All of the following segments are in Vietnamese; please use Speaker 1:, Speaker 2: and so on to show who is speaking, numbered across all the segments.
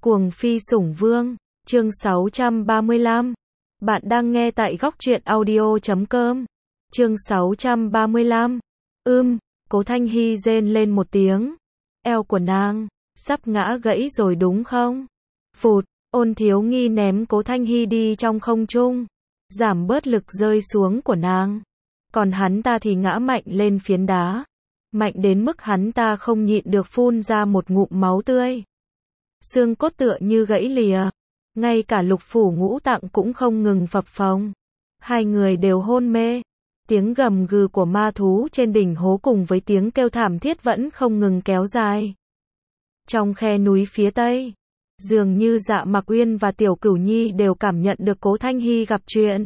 Speaker 1: Cuồng phi sủng vương, chương 635. Bạn đang nghe tại góc truyện audio.com. Chương 635. Cố Thanh Hy rên lên một tiếng. Eo của nàng sắp ngã gãy rồi đúng không? Phụt, Ôn Thiếu Nghi ném Cố Thanh Hy đi trong không trung, giảm bớt lực rơi xuống của nàng. Còn hắn ta thì ngã mạnh lên phiến đá, mạnh đến mức hắn ta không nhịn được phun ra một ngụm máu tươi. Xương cốt tựa như gãy lìa, ngay cả lục phủ ngũ tạng cũng không ngừng phập phồng. Hai người đều hôn mê. Tiếng gầm gừ của ma thú trên đỉnh hố cùng với tiếng kêu thảm thiết vẫn không ngừng kéo dài. Trong khe núi phía tây, dường như Dạ Mặc Uyên và Tiểu Cửu Nhi đều cảm nhận được Cố Thanh Hy gặp chuyện.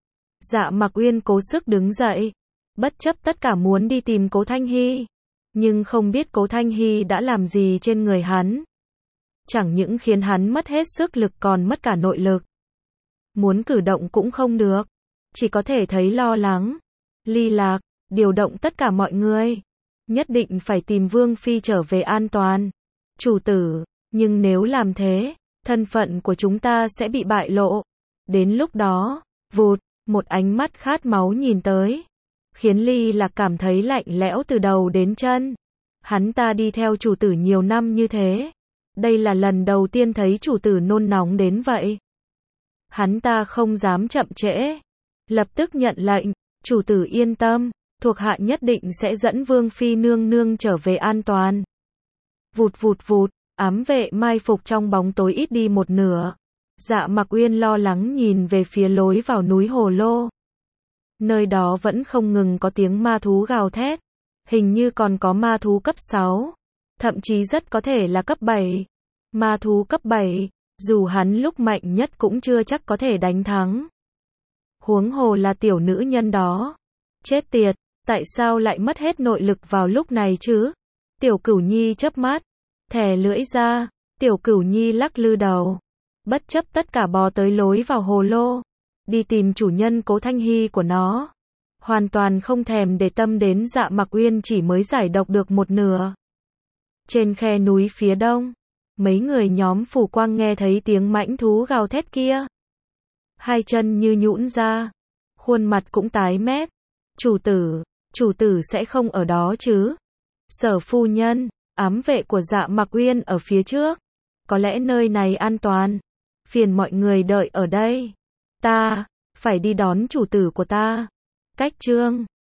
Speaker 1: Dạ Mặc Uyên cố sức đứng dậy, bất chấp tất cả muốn đi tìm Cố Thanh Hy, nhưng không biết Cố Thanh Hy đã làm gì trên người hắn. Chẳng những khiến hắn mất hết sức lực còn mất cả nội lực. Muốn cử động cũng không được, chỉ có thể thấy lo lắng, ly lạc, điều động tất cả mọi người. Nhất định phải tìm Vương Phi trở về an toàn. Chủ tử, nhưng nếu làm thế, thân phận của chúng ta sẽ bị bại lộ. Đến lúc đó, vụt, một ánh mắt khát máu nhìn tới, khiến ly lạc cảm thấy lạnh lẽo từ đầu đến chân. Hắn ta đi theo chủ tử nhiều năm như thế, đây là lần đầu tiên thấy chủ tử nôn nóng đến vậy. Hắn ta không dám chậm trễ, lập tức nhận lệnh, chủ tử yên tâm, thuộc hạ nhất định sẽ dẫn Vương Phi nương nương trở về an toàn. Vụt vụt vụt, ám vệ mai phục trong bóng tối ít đi một nửa. Dạ Mặc Uyên lo lắng nhìn về phía lối vào núi Hồ Lô. Nơi đó vẫn không ngừng có tiếng ma thú gào thét, hình như còn có ma thú cấp 6. Thậm chí rất có thể là cấp 7. Ma thú cấp 7, dù hắn lúc mạnh nhất cũng chưa chắc có thể đánh thắng. Huống hồ là tiểu nữ nhân đó. Chết tiệt, tại sao lại mất hết nội lực vào lúc này chứ? Tiểu Cửu Nhi chớp mắt, thè lưỡi ra, Tiểu Cửu Nhi lắc lư đầu, bất chấp tất cả bò tới lối vào hồ lô, đi tìm chủ nhân Cố Thanh Hy của nó. Hoàn toàn không thèm để tâm đến Dạ Mặc Uyên chỉ mới giải độc được một nửa. Trên khe núi phía đông, mấy người nhóm Phủ Quang nghe thấy tiếng mãnh thú gào thét kia. Hai chân như nhũn ra, khuôn mặt cũng tái mét. Chủ tử sẽ không ở đó chứ? Sở phu nhân, ám vệ của Dạ Mặc Uyên ở phía trước. Có lẽ nơi này an toàn. Phiền mọi người đợi ở đây. Ta phải đi đón chủ tử của ta. Cách chương